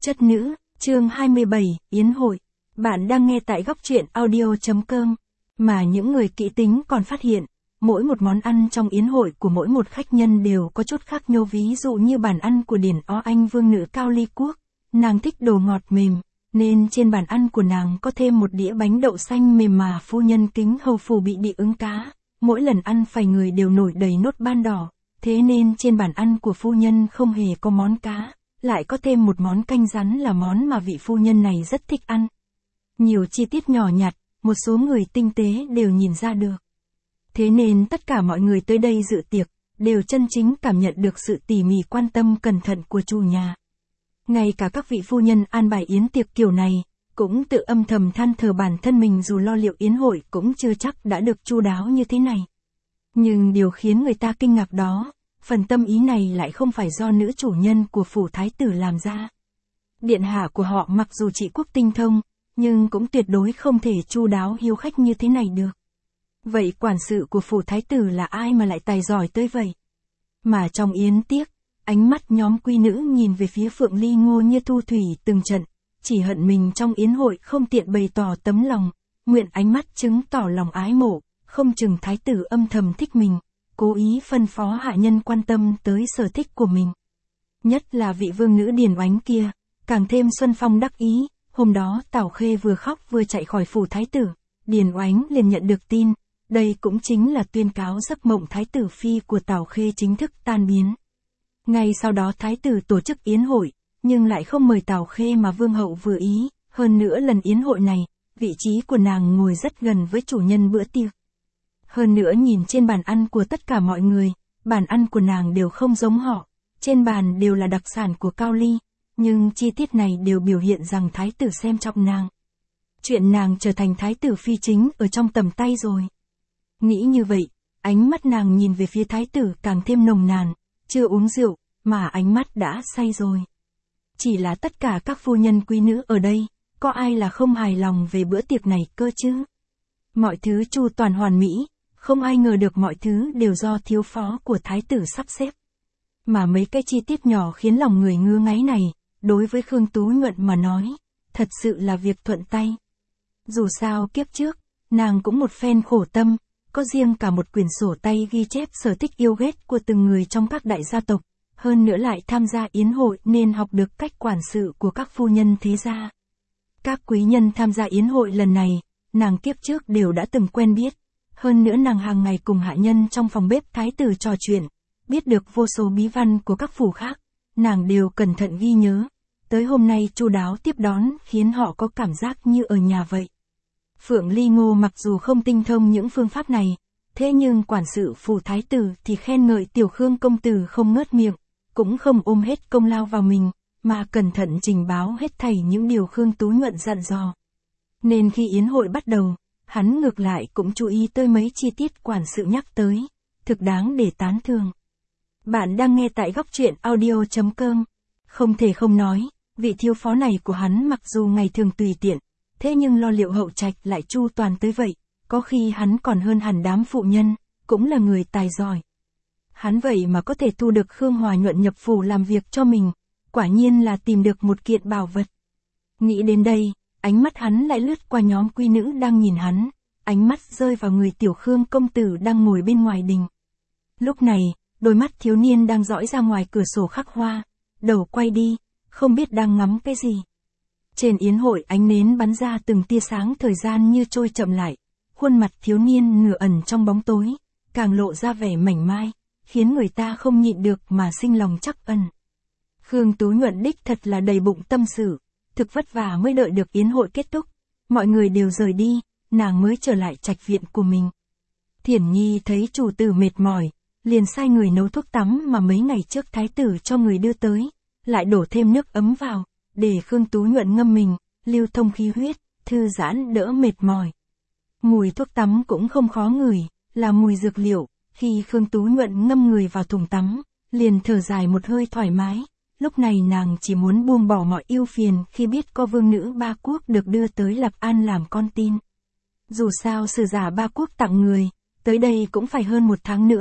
Chất nữ, chương 27, Yến hội. Bạn đang nghe tại góc truyện audio.com. Mà những người kỹ tính còn phát hiện, mỗi một món ăn trong yến hội của mỗi một khách nhân đều có chút khác nhau. Ví dụ như bàn ăn của Điển O Anh vương nữ Cao Ly Quốc, nàng thích đồ ngọt mềm, nên trên bàn ăn của nàng có thêm một đĩa bánh đậu xanh mềm mà phu nhân Kính Hầu Phủ bị ứng cá. Mỗi lần ăn phải người đều nổi đầy nốt ban đỏ, thế nên trên bàn ăn của phu nhân không hề có món cá, lại có thêm một món canh rắn là món mà vị phu nhân này rất thích ăn. Nhiều chi tiết nhỏ nhặt, một số người tinh tế đều nhìn ra được. Thế nên tất cả mọi người tới đây dự tiệc, đều chân chính cảm nhận được sự tỉ mỉ quan tâm cẩn thận của chủ nhà. Ngay cả các vị phu nhân an bài yến tiệc kiểu này, cũng tự âm thầm than thở bản thân mình dù lo liệu yến hội cũng chưa chắc đã được chu đáo như thế này. Nhưng điều khiến người ta kinh ngạc đó, phần tâm ý này lại không phải do nữ chủ nhân của phủ thái tử làm ra. Điện hạ của họ mặc dù trị quốc tinh thông, nhưng cũng tuyệt đối không thể chu đáo hiếu khách như thế này được. Vậy quản sự của phủ thái tử là ai mà lại tài giỏi tới vậy? Mà trong yến tiệc, ánh mắt nhóm quý nữ nhìn về phía Phượng Ly Ngô như thu thủy từng trận, chỉ hận mình trong yến hội không tiện bày tỏ tấm lòng, nguyện ánh mắt chứng tỏ lòng ái mộ, không chừng thái tử âm thầm thích mình, cố ý phân phó hạ nhân quan tâm tới sở thích của mình. Nhất là vị vương nữ Điển Oánh kia, càng thêm xuân phong đắc ý. Hôm đó Tào Khê vừa khóc vừa chạy khỏi phủ thái tử, Điển Oánh liền nhận được tin, đây cũng chính là tuyên cáo giấc mộng thái tử phi của Tào Khê chính thức tan biến. Ngay sau đó thái tử tổ chức yến hội, nhưng lại không mời Tào Khê mà vương hậu vừa ý, hơn nữa lần yến hội này, vị trí của nàng ngồi rất gần với chủ nhân bữa tiệc. Hơn nữa nhìn trên bàn ăn của tất cả mọi người, bàn ăn của nàng đều không giống họ, trên bàn đều là đặc sản của Cao Ly. Nhưng chi tiết này đều biểu hiện rằng thái tử xem trọng nàng. Chuyện nàng trở thành thái tử phi chính ở trong tầm tay rồi. Nghĩ như vậy, ánh mắt nàng nhìn về phía thái tử càng thêm nồng nàn, chưa uống rượu, mà ánh mắt đã say rồi. Chỉ là tất cả các phu nhân quý nữ ở đây, có ai là không hài lòng về bữa tiệc này cơ chứ? Mọi thứ chu toàn hoàn mỹ, không ai ngờ được mọi thứ đều do thiếu phó của thái tử sắp xếp. Mà mấy cái chi tiết nhỏ khiến lòng người ngứa ngáy này, đối với Khương Tú Nhuận mà nói, thật sự là việc thuận tay. Dù sao kiếp trước, nàng cũng một phen khổ tâm, có riêng cả một quyển sổ tay ghi chép sở thích yêu ghét của từng người trong các đại gia tộc, hơn nữa lại tham gia yến hội nên học được cách quản sự của các phu nhân thế gia. Các quý nhân tham gia yến hội lần này, nàng kiếp trước đều đã từng quen biết, hơn nữa nàng hàng ngày cùng hạ nhân trong phòng bếp thái tử trò chuyện, biết được vô số bí văn của các phủ khác, nàng đều cẩn thận ghi nhớ. Tới hôm nay chu đáo tiếp đón khiến họ có cảm giác như ở nhà vậy. Phượng Ly Ngô mặc dù không tinh thông những phương pháp này, thế nhưng quản sự phủ thái tử thì khen ngợi tiểu Khương công tử không ngớt miệng, cũng không ôm hết công lao vào mình, mà cẩn thận trình báo hết thảy những điều Khương Tú Nhuận dặn dò. Nên khi yến hội bắt đầu, hắn ngược lại cũng chú ý tới mấy chi tiết quản sự nhắc tới, thực đáng để tán thưởng. Bạn đang nghe tại góc truyện audio.com. Không thể không nói, vị thiếu phó này của hắn mặc dù ngày thường tùy tiện, thế nhưng lo liệu hậu trạch lại chu toàn tới vậy, có khi hắn còn hơn hẳn đám phụ nhân, cũng là người tài giỏi. Hắn vậy mà có thể thu được Khương Hòa Nhuận nhập phủ làm việc cho mình, quả nhiên là tìm được một kiện bảo vật. Nghĩ đến đây, ánh mắt hắn lại lướt qua nhóm quý nữ đang nhìn hắn, ánh mắt rơi vào người tiểu Khương công tử đang ngồi bên ngoài đình. Lúc này, đôi mắt thiếu niên đang dõi ra ngoài cửa sổ khắc hoa, đầu quay đi, không biết đang ngắm cái gì. Trên yến hội ánh nến bắn ra từng tia sáng thời gian như trôi chậm lại, khuôn mặt thiếu niên nửa ẩn trong bóng tối, càng lộ ra vẻ mảnh mai, khiến người ta không nhịn được mà sinh lòng trắc ẩn. Khương Tú Nhuận đích thật là đầy bụng tâm sự, thực vất vả mới đợi được yến hội kết thúc, mọi người đều rời đi, nàng mới trở lại trạch viện của mình. Thiển Nhi thấy chủ tử mệt mỏi, liền sai người nấu thuốc tắm mà mấy ngày trước thái tử cho người đưa tới, lại đổ thêm nước ấm vào, để Khương Tú Nhuận ngâm mình, lưu thông khí huyết, thư giãn đỡ mệt mỏi. Mùi thuốc tắm cũng không khó ngửi, là mùi dược liệu, khi Khương Tú Nhuận ngâm người vào thùng tắm, liền thở dài một hơi thoải mái, lúc này nàng chỉ muốn buông bỏ mọi ưu phiền khi biết có vương nữ Ba Quốc được đưa tới Lạc An làm con tin. Dù sao sử giả Ba Quốc tặng người, tới đây cũng phải hơn 1 tháng nữa,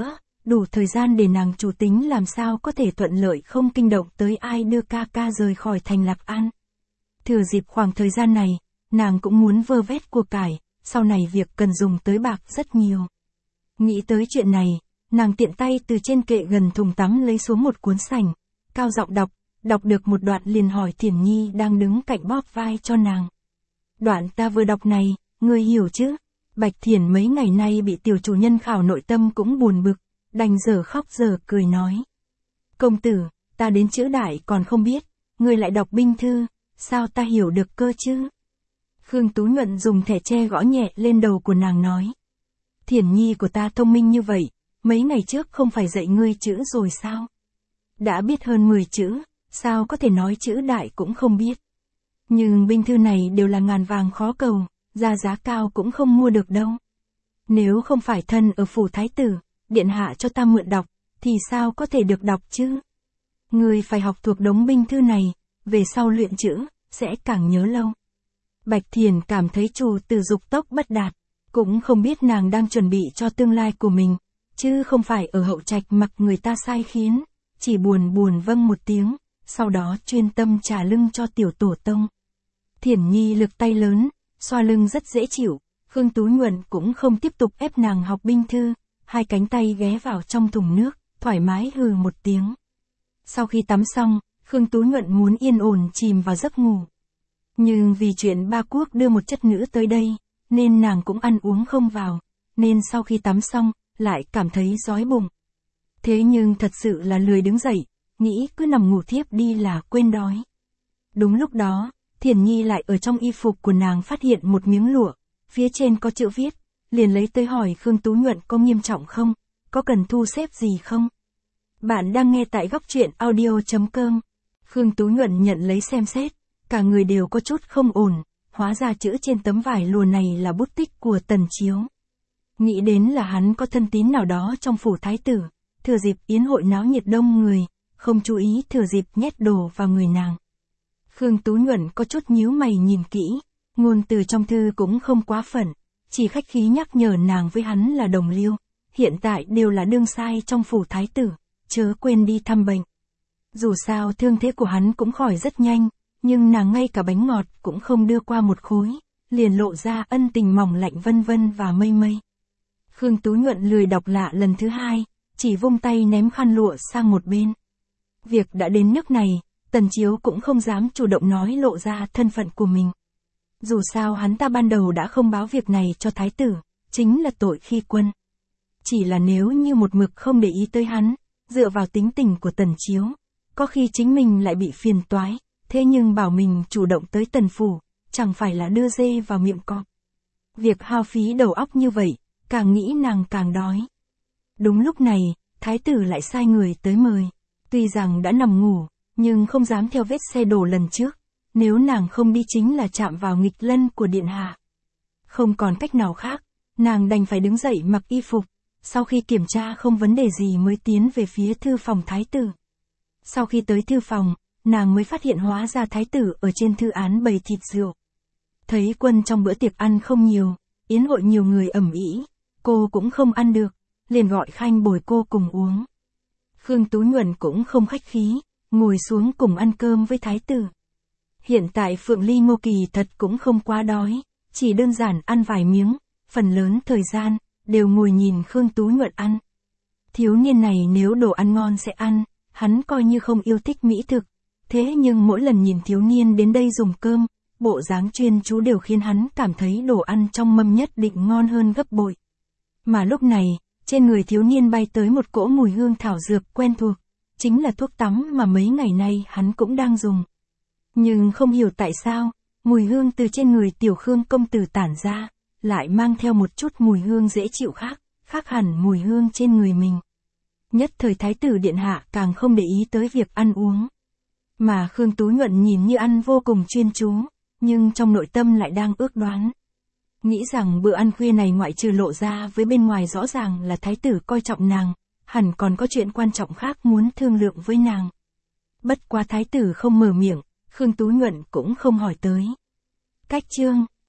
đủ thời gian để nàng chủ tính làm sao có thể thuận lợi không kinh động tới ai đưa ca ca rời khỏi thành Lạc An. Thừa dịp khoảng thời gian này, nàng cũng muốn vơ vét của cải, sau này việc cần dùng tới bạc rất nhiều. Nghĩ tới chuyện này, nàng tiện tay từ trên kệ gần thùng tắm lấy xuống một cuốn sành, cao giọng đọc được một đoạn liền hỏi Thiển Nhi đang đứng cạnh bóp vai cho nàng. Đoạn ta vừa đọc này, ngươi hiểu chứ? Bạch Thiển mấy ngày nay bị tiểu chủ nhân khảo nội tâm cũng buồn bực, đành giờ khóc giờ cười nói. Công tử, ta đến chữ đại còn không biết, ngươi lại đọc binh thư, sao ta hiểu được cơ chứ? Khương Tú Nhuận dùng thẻ tre gõ nhẹ lên đầu của nàng nói. Thiển Nhi của ta thông minh như vậy, mấy ngày trước không phải dạy ngươi chữ rồi sao? Đã biết hơn 10 chữ, sao có thể nói chữ đại cũng không biết? Nhưng binh thư này đều là ngàn vàng khó cầu, ra giá cao cũng không mua được đâu. Nếu không phải thân ở phủ thái tử, điện hạ cho ta mượn đọc, thì sao có thể được đọc chứ? Ngươi phải học thuộc đống binh thư này, về sau luyện chữ, sẽ càng nhớ lâu. Bạch Thiển cảm thấy Trù Tử dục tốc bất đạt, cũng không biết nàng đang chuẩn bị cho tương lai của mình, chứ không phải ở hậu trạch mặc người ta sai khiến, chỉ buồn vâng một tiếng, sau đó chuyên tâm trả lưng cho tiểu tổ tông. Thiển Nhi lực tay lớn, xoa lưng rất dễ chịu, Khương Tú Nhuận cũng không tiếp tục ép nàng học binh thư, hai cánh tay ghé vào trong thùng nước, thoải mái hừ một tiếng. Sau khi tắm xong, Khương Tú Nhuận muốn yên ổn chìm vào giấc ngủ. Nhưng vì chuyện Ba Quốc đưa một chất nữ tới đây, nên nàng cũng ăn uống không vào, nên sau khi tắm xong, lại cảm thấy đói bụng. Thế nhưng thật sự là lười đứng dậy, nghĩ cứ nằm ngủ thiếp đi là quên đói. Đúng lúc đó, Thiển Nhi lại ở trong y phục của nàng phát hiện một miếng lụa, phía trên có chữ viết, liền lấy tới hỏi Khương Tú Nhuận có nghiêm trọng không, có cần thu xếp gì không. Bạn đang nghe tại góc truyện audio.com. Khương Tú Nhuận nhận lấy xem xét, cả người đều có chút không ổn, hóa ra chữ trên tấm vải lụa này là bút tích của Tần Chiếu. Nghĩ đến là hắn có thân tín nào đó trong phủ thái tử, thừa dịp yến hội náo nhiệt đông người, không chú ý thừa dịp nhét đồ vào người nàng. Khương Tú Nhuận có chút nhíu mày nhìn kỹ, ngôn từ trong thư cũng không quá phận, chỉ khách khí nhắc nhở nàng với hắn là đồng liêu, hiện tại đều là đương sai trong phủ thái tử, chớ quên đi thăm bệnh. Dù sao thương thế của hắn cũng khỏi rất nhanh, nhưng nàng ngay cả bánh ngọt cũng không đưa qua một khối, liền lộ ra ân tình mỏng lạnh vân vân và mây mây. Khương Tú Nhuận lười đọc lạ lần thứ hai, chỉ vung tay ném khăn lụa sang một bên. Việc đã đến nước này, Tần Chiếu cũng không dám chủ động nói lộ ra thân phận của mình. Dù sao hắn ta ban đầu đã không báo việc này cho thái tử, chính là tội khi quân. Chỉ là nếu như một mực không để ý tới hắn, dựa vào tính tình của Tần Chiếu, có khi chính mình lại bị phiền toái, thế nhưng bảo mình chủ động tới Tần phủ, chẳng phải là đưa dê vào miệng cọp. Việc hao phí đầu óc như vậy, càng nghĩ nàng càng đói. Đúng lúc này, thái tử lại sai người tới mời. Tuy rằng đã nằm ngủ, nhưng không dám theo vết xe đổ lần trước, nếu nàng không đi chính là chạm vào nghịch lân của điện hạ. Không còn cách nào khác, nàng đành phải đứng dậy mặc y phục, sau khi kiểm tra không vấn đề gì mới tiến về phía thư phòng thái tử. Sau khi tới thư phòng, nàng mới phát hiện hóa ra thái tử ở trên thư án bày thịt rượu. Thấy quân trong bữa tiệc ăn không nhiều, yến hội nhiều người ầm ĩ, cô cũng không ăn được, liền gọi khanh bồi cô cùng uống. Khương Tú Nhuận cũng không khách khí, ngồi xuống cùng ăn cơm với thái tử. Hiện tại Phượng Ly Ngô Kỳ thật cũng không quá đói, chỉ đơn giản ăn vài miếng, phần lớn thời gian, đều ngồi nhìn Khương Tú Nhuận ăn. Thiếu niên này nếu đồ ăn ngon sẽ ăn, hắn coi như không yêu thích mỹ thực, thế nhưng mỗi lần nhìn thiếu niên đến đây dùng cơm, bộ dáng chuyên chú đều khiến hắn cảm thấy đồ ăn trong mâm nhất định ngon hơn gấp bội. Mà lúc này, trên người thiếu niên bay tới một cỗ mùi hương thảo dược quen thuộc, chính là thuốc tắm mà mấy ngày nay hắn cũng đang dùng. Nhưng không hiểu tại sao, mùi hương từ trên người tiểu Khương công tử tản ra, lại mang theo một chút mùi hương dễ chịu khác hẳn mùi hương trên người mình. Nhất thời thái tử điện hạ càng không để ý tới việc ăn uống. Mà Khương Tú Nhuận nhìn như ăn vô cùng chuyên chú, nhưng trong nội tâm lại đang ước đoán. Nghĩ rằng bữa ăn khuya này ngoại trừ lộ ra với bên ngoài rõ ràng là thái tử coi trọng nàng, hẳn còn có chuyện quan trọng khác muốn thương lượng với nàng. Bất quá thái tử không mở miệng, Khương Tú Nhuận cũng không hỏi tới. Cách chương